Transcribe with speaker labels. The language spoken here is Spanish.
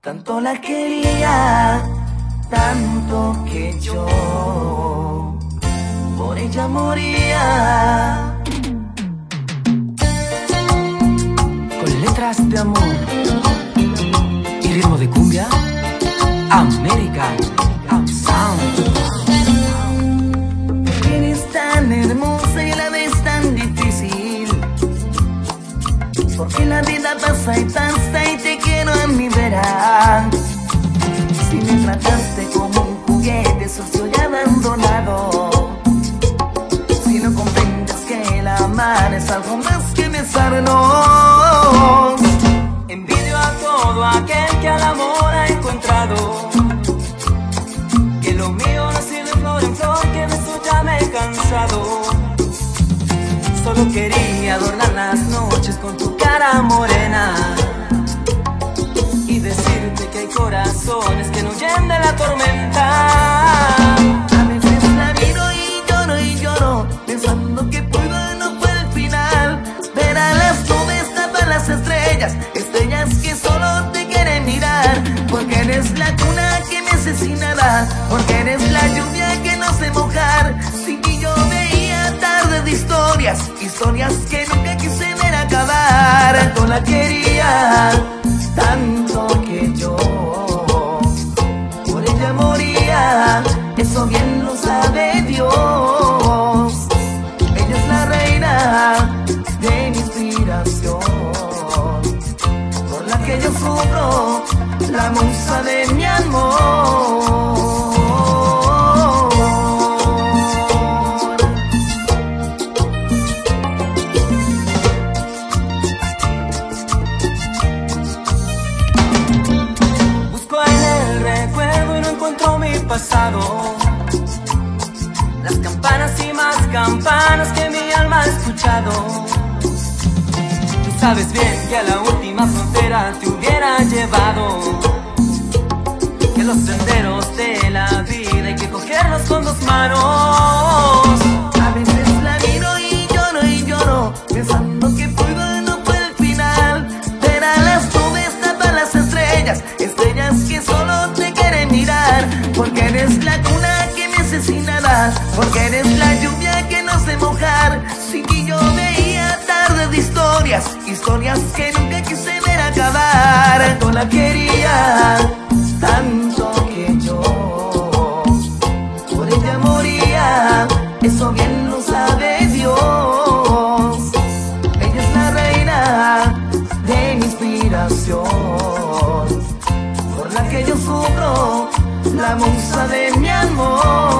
Speaker 1: Tanto la quería, tanto que yo por ella moría. Con letras de amor y ritmo de cumbia, American Sound. Eres tan hermosa y a la vez tan difícil, porque la vida pasa y pasa y te quiero a mi vera. Si me trataste como un juguete sucio y abandonado, si no comprendes que el amar es algo más que besarnos. Envidio a todo aquel que al amor ha encontrado, que lo mío no ha sido flor en flor, que de eso ya me he cansado. Solo quería adornar las noches con tu cara morena y decirte que hay corazones que no huyen de la tormenta. A veces la miro y lloro, pensando que puedo y no fue el final. Ver a las nubes tapar las estrellas, estrellas que solo te quieren mirar. Porque eres la cuna que me asesinaba, porque eres la lluvia que no sé mojar. Sin ti yo veía tardes de historias, historias que nunca quise ver acabar. Tanto la quería, tanto que yo por ella moría. Eso bien lo sabe Dios. Ella es la reina de mi inspiración, por la que yo sufro, la musa de mi amor. Pasado, las campanas y más campanas que mi alma ha escuchado. Tú sabes bien que a la última frontera te hubiera llevado, que los senderos de la vida hay que cogerlos con dos manos. A veces la miro y lloro, pensando que puedo y no fue el final. Ver a las nubes tapar las estrellas, estrellas que solo te quieren mirar. Porque eres la cuna que me asesinaba, porque eres la lluvia que no sé mojar. Sin ti yo veía tardes de historias, historias que nunca quise ver acabar. Tanto la quería, tanto que yo por ella moría. Eso bien lo sabe Dios. Ella es la reina de mi inspiración, por la que yo sufro, la musa de mi amor.